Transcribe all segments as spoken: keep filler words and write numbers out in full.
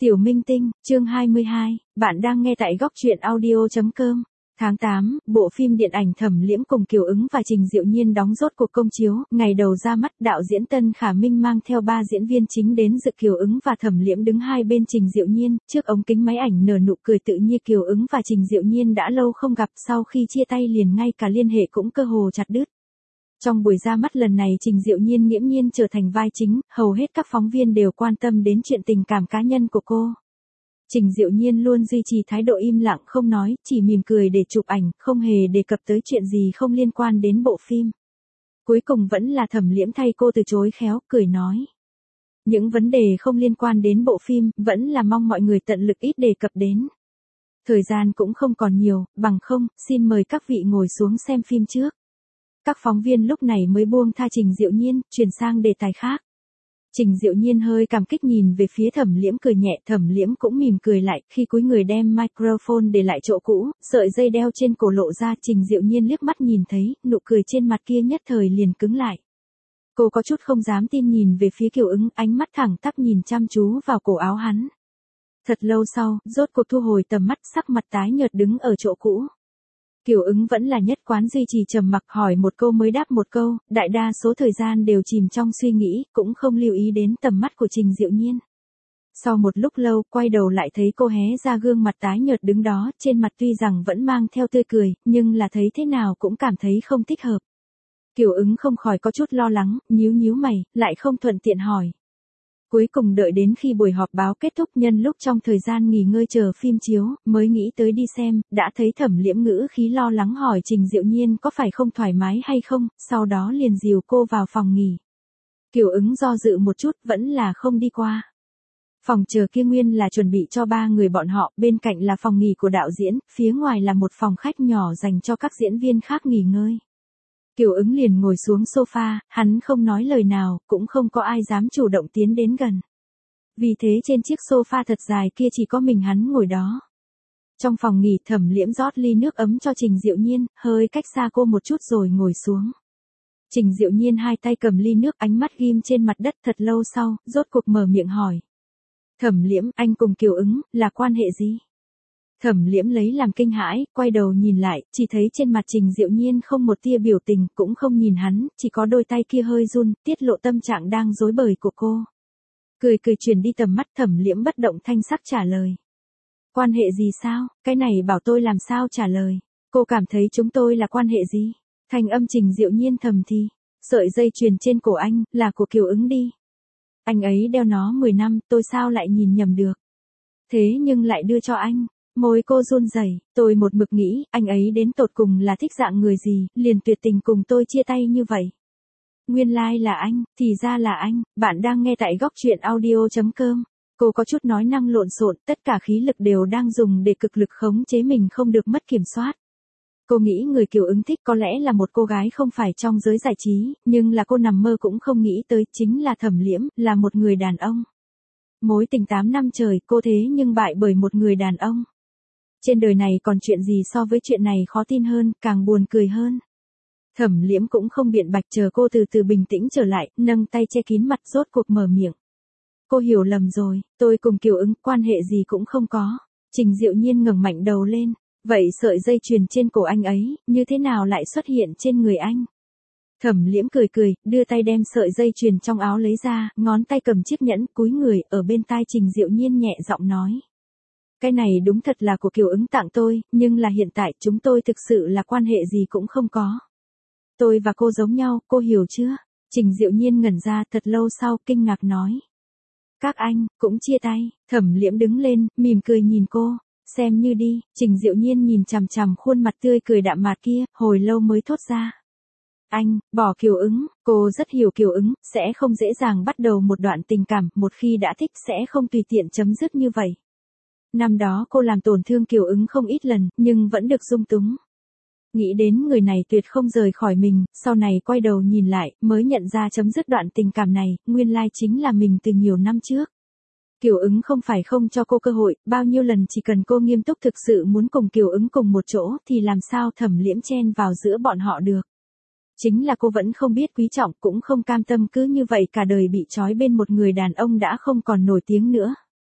Tiểu Minh Tinh, chương hai mươi hai, bạn đang nghe tại góc truyện audio chấm com. Tháng tám, bộ phim điện ảnh Thẩm Liễm cùng Kiều Ứng và Trình Diệu Nhiên đóng rốt cuộc công chiếu, ngày đầu ra mắt đạo diễn Tân Khả Minh mang theo ba diễn viên chính đến dự. Kiều Ứng và Thẩm Liễm đứng hai bên Trình Diệu Nhiên, trước ống kính máy ảnh nở nụ cười tự nhiên. Kiều Ứng và Trình Diệu Nhiên đã lâu không gặp, sau khi chia tay liền ngay cả liên hệ cũng cơ hồ chặt đứt. Trong buổi ra mắt lần này Trình Diệu Nhiên nghiễm nhiên trở thành vai chính, hầu hết các phóng viên đều quan tâm đến chuyện tình cảm cá nhân của cô. Trình Diệu Nhiên luôn duy trì thái độ im lặng không nói, chỉ mỉm cười để chụp ảnh, không hề đề cập tới chuyện gì không liên quan đến bộ phim. Cuối cùng vẫn là Thẩm Liễm thay cô từ chối khéo, cười nói. Những vấn đề không liên quan đến bộ phim, vẫn là mong mọi người tận lực ít đề cập đến. Thời gian cũng không còn nhiều, bằng không, xin mời các vị ngồi xuống xem phim trước. Các phóng viên lúc này mới buông tha Trình Diệu Nhiên, chuyển sang đề tài khác. Trình Diệu Nhiên hơi cảm kích nhìn về phía Thẩm Liễm cười nhẹ, Thẩm Liễm cũng mỉm cười lại, khi cúi người đem microphone để lại chỗ cũ, sợi dây đeo trên cổ lộ ra. Trình Diệu Nhiên liếc mắt nhìn thấy, nụ cười trên mặt kia nhất thời liền cứng lại. Cô có chút không dám tin nhìn về phía Kiều Ứng, ánh mắt thẳng tắp nhìn chăm chú vào cổ áo hắn. Thật lâu sau, rốt cuộc thu hồi tầm mắt, sắc mặt tái nhợt đứng ở chỗ cũ. Kiều Ứng vẫn là nhất quán duy trì trầm mặc, hỏi một câu mới đáp một câu, đại đa số thời gian đều chìm trong suy nghĩ, cũng không lưu ý đến tầm mắt của Trình Diệu Nhiên. Sau một lúc lâu, quay đầu lại thấy cô hé ra gương mặt tái nhợt đứng đó, trên mặt tuy rằng vẫn mang theo tươi cười, nhưng là thấy thế nào cũng cảm thấy không thích hợp. Kiều Ứng không khỏi có chút lo lắng, nhíu nhíu mày, lại không thuận tiện hỏi. Cuối cùng đợi đến khi buổi họp báo kết thúc, nhân lúc trong thời gian nghỉ ngơi chờ phim chiếu, mới nghĩ tới đi xem, đã thấy Thẩm Liễm ngữ khí lo lắng hỏi Trình Diệu Nhiên có phải không thoải mái hay không, sau đó liền dìu cô vào phòng nghỉ. Kiều Ứng do dự một chút, vẫn là không đi qua. Phòng chờ kia nguyên là chuẩn bị cho ba người bọn họ, bên cạnh là phòng nghỉ của đạo diễn, phía ngoài là một phòng khách nhỏ dành cho các diễn viên khác nghỉ ngơi. Kiều Ứng liền ngồi xuống sofa, hắn không nói lời nào, cũng không có ai dám chủ động tiến đến gần. Vì thế trên chiếc sofa thật dài kia chỉ có mình hắn ngồi đó. Trong phòng nghỉ, Thẩm Liễm rót ly nước ấm cho Trình Diệu Nhiên, hơi cách xa cô một chút rồi ngồi xuống. Trình Diệu Nhiên hai tay cầm ly nước, ánh mắt ghim trên mặt đất. Thật lâu sau, rốt cuộc mở miệng hỏi. Thẩm Liễm, anh cùng Kiều Ứng, là quan hệ gì? Thẩm Liễm lấy làm kinh hãi, quay đầu nhìn lại, chỉ thấy trên mặt Trình Diệu Nhiên không một tia biểu tình, cũng không nhìn hắn, chỉ có đôi tay kia hơi run, tiết lộ tâm trạng đang rối bời của cô. Cười cười chuyển đi tầm mắt, Thẩm Liễm bất động thanh sắc trả lời. Quan hệ gì sao, cái này bảo tôi làm sao trả lời, cô cảm thấy chúng tôi là quan hệ gì? Thanh âm Trình Diệu Nhiên thầm thì, sợi dây chuyền trên cổ anh, là của Kiều Ứng đi. Anh ấy đeo nó mười năm, tôi sao lại nhìn nhầm được. Thế nhưng lại đưa cho anh. Môi cô run rẩy, tôi một mực nghĩ, anh ấy đến tột cùng là thích dạng người gì, liền tuyệt tình cùng tôi chia tay như vậy. Nguyên lai like là anh, thì ra là anh, bạn đang nghe tại góc truyện audio chấm com. Cô có chút nói năng lộn xộn, tất cả khí lực đều đang dùng để cực lực khống chế mình không được mất kiểm soát. Cô nghĩ người Kiều Ứng thích có lẽ là một cô gái không phải trong giới giải trí, nhưng là cô nằm mơ cũng không nghĩ tới chính là Thẩm Liễm, là một người đàn ông. Mối tình tám năm trời, cô thế nhưng bại bởi một người đàn ông. Trên đời này còn chuyện gì so với chuyện này khó tin hơn, càng buồn cười hơn. Thẩm Liễm cũng không biện bạch, chờ cô từ từ bình tĩnh trở lại, nâng tay che kín mặt, rốt cuộc mở miệng. Cô hiểu lầm rồi, tôi cùng Kiều Ứng quan hệ gì cũng không có. Trình Diệu Nhiên ngẩng mạnh đầu lên, vậy sợi dây chuyền trên cổ anh ấy, như thế nào lại xuất hiện trên người anh? Thẩm Liễm cười cười, đưa tay đem sợi dây chuyền trong áo lấy ra, ngón tay cầm chiếc nhẫn, cúi người, ở bên tai Trình Diệu Nhiên nhẹ giọng nói. Cái này đúng thật là của Kiều Ứng tặng tôi, nhưng là hiện tại chúng tôi thực sự là quan hệ gì cũng không có. Tôi và cô giống nhau, cô hiểu chưa? Trình Diệu Nhiên ngẩn ra, thật lâu sau, kinh ngạc nói. Các anh, cũng chia tay. Thẩm Liễm đứng lên, mỉm cười nhìn cô, xem như đi. Trình Diệu Nhiên nhìn chằm chằm khuôn mặt tươi cười đạm mạc kia, hồi lâu mới thốt ra. Anh, bỏ Kiều Ứng, cô rất hiểu Kiều Ứng, sẽ không dễ dàng bắt đầu một đoạn tình cảm, một khi đã thích sẽ không tùy tiện chấm dứt như vậy. Năm đó cô làm tổn thương Kiều Ứng không ít lần, nhưng vẫn được dung túng. Nghĩ đến người này tuyệt không rời khỏi mình, sau này quay đầu nhìn lại, mới nhận ra chấm dứt đoạn tình cảm này, nguyên lai chính là mình từ nhiều năm trước. Kiều Ứng không phải không cho cô cơ hội, bao nhiêu lần chỉ cần cô nghiêm túc thực sự muốn cùng Kiều Ứng cùng một chỗ, thì làm sao Thẩm Liễm chen vào giữa bọn họ được. Chính là cô vẫn không biết quý trọng, cũng không cam tâm cứ như vậy cả đời bị trói bên một người đàn ông đã không còn nổi tiếng nữa.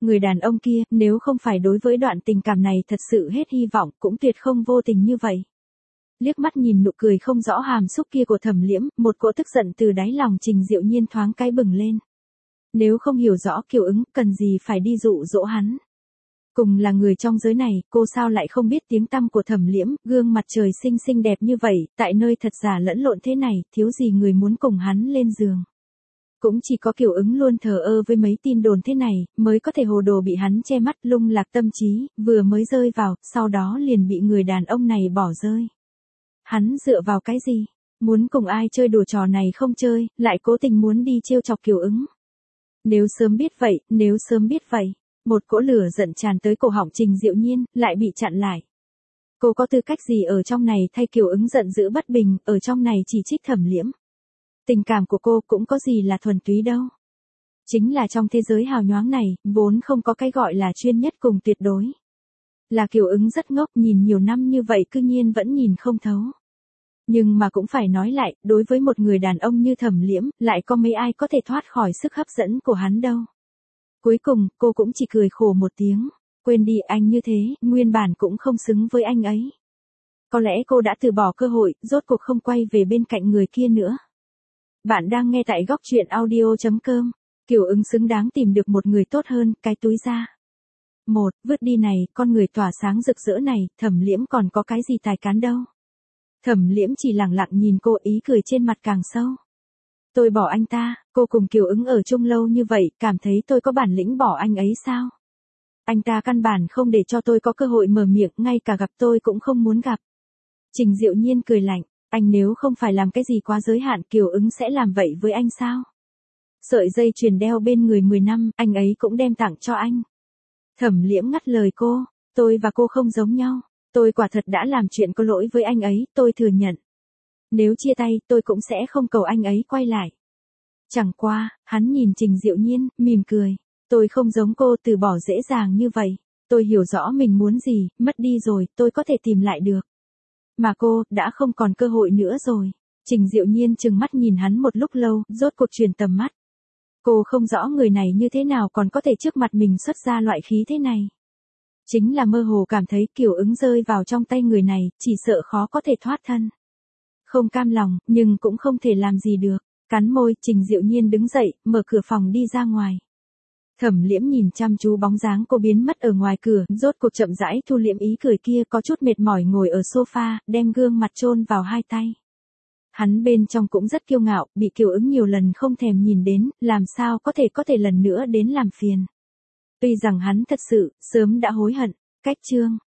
Người đàn ông kia, nếu không phải đối với đoạn tình cảm này thật sự hết hy vọng, cũng tuyệt không vô tình như vậy. Liếc mắt nhìn nụ cười không rõ hàm xúc kia của Thẩm Liễm, một cỗ tức giận từ đáy lòng Trình Diệu Nhiên thoáng cái bừng lên. Nếu không hiểu rõ Kiều Ứng, cần gì phải đi dụ dỗ hắn. Cùng là người trong giới này, cô sao lại không biết tiếng tăm của Thẩm Liễm, gương mặt trời xinh xinh đẹp như vậy, tại nơi thật giả lẫn lộn thế này, thiếu gì người muốn cùng hắn lên giường. Cũng chỉ có Kiều Ứng luôn thờ ơ với mấy tin đồn thế này, mới có thể hồ đồ bị hắn che mắt lung lạc tâm trí, vừa mới rơi vào, sau đó liền bị người đàn ông này bỏ rơi. Hắn dựa vào cái gì? Muốn cùng ai chơi đùa trò này không chơi, lại cố tình muốn đi trêu chọc Kiều Ứng. Nếu sớm biết vậy, nếu sớm biết vậy, một cỗ lửa giận tràn tới cổ họng Trình Diệu Nhiên, lại bị chặn lại. Cô có tư cách gì ở trong này thay Kiều Ứng giận dữ bất bình, ở trong này chỉ trích Thẩm Liễm. Tình cảm của cô cũng có gì là thuần túy đâu. Chính là trong thế giới hào nhoáng này, vốn không có cái gọi là chuyên nhất cùng tuyệt đối. Là Kiều Ứng rất ngốc, nhìn nhiều năm như vậy cư nhiên vẫn nhìn không thấu. Nhưng mà cũng phải nói lại, đối với một người đàn ông như Thẩm Liễm, lại có mấy ai có thể thoát khỏi sức hấp dẫn của hắn đâu. Cuối cùng, cô cũng chỉ cười khổ một tiếng, quên đi anh như thế, nguyên bản cũng không xứng với anh ấy. Có lẽ cô đã từ bỏ cơ hội, rốt cuộc không quay về bên cạnh người kia nữa. Bạn đang nghe tại góc truyện audio chấm com. Kiều Ứng xứng đáng tìm được một người tốt hơn, cái túi ra. Một, vứt đi này, con người tỏa sáng rực rỡ này, Thẩm Liễm còn có cái gì tài cán đâu. Thẩm Liễm chỉ lặng lặng nhìn cô, ý cười trên mặt càng sâu. Tôi bỏ anh ta, cô cùng Kiều Ứng ở chung lâu như vậy, cảm thấy tôi có bản lĩnh bỏ anh ấy sao? Anh ta căn bản không để cho tôi có cơ hội mở miệng, ngay cả gặp tôi cũng không muốn gặp. Trình Diệu Nhiên cười lạnh, anh nếu không phải làm cái gì quá giới hạn, Kiều Ứng sẽ làm vậy với anh sao? Sợi dây chuyền đeo bên người mười năm, anh ấy cũng đem tặng cho anh. Thẩm Liễm ngắt lời cô, tôi và cô không giống nhau, tôi quả thật đã làm chuyện có lỗi với anh ấy, tôi thừa nhận. Nếu chia tay, tôi cũng sẽ không cầu anh ấy quay lại. Chẳng qua, hắn nhìn Trình Diệu Nhiên, mỉm cười, tôi không giống cô từ bỏ dễ dàng như vậy, tôi hiểu rõ mình muốn gì, mất đi rồi, tôi có thể tìm lại được. Mà cô, đã không còn cơ hội nữa rồi. Trình Diệu Nhiên trừng mắt nhìn hắn một lúc lâu, rốt cuộc chuyển tầm mắt. Cô không rõ người này như thế nào còn có thể trước mặt mình xuất ra loại khí thế này. Chính là mơ hồ cảm thấy Kiều Ứng rơi vào trong tay người này, chỉ sợ khó có thể thoát thân. Không cam lòng, nhưng cũng không thể làm gì được. Cắn môi, Trình Diệu Nhiên đứng dậy, mở cửa phòng đi ra ngoài. Thẩm Liễm nhìn chăm chú bóng dáng cô biến mất ở ngoài cửa, rốt cuộc chậm rãi thu liễm ý cười kia, có chút mệt mỏi ngồi ở sofa, đem gương mặt chôn vào hai tay. Hắn bên trong cũng rất kiêu ngạo, bị Kiều Ứng nhiều lần không thèm nhìn đến, làm sao có thể có thể lần nữa đến làm phiền. Tuy rằng hắn thật sự, sớm đã hối hận, cách chương.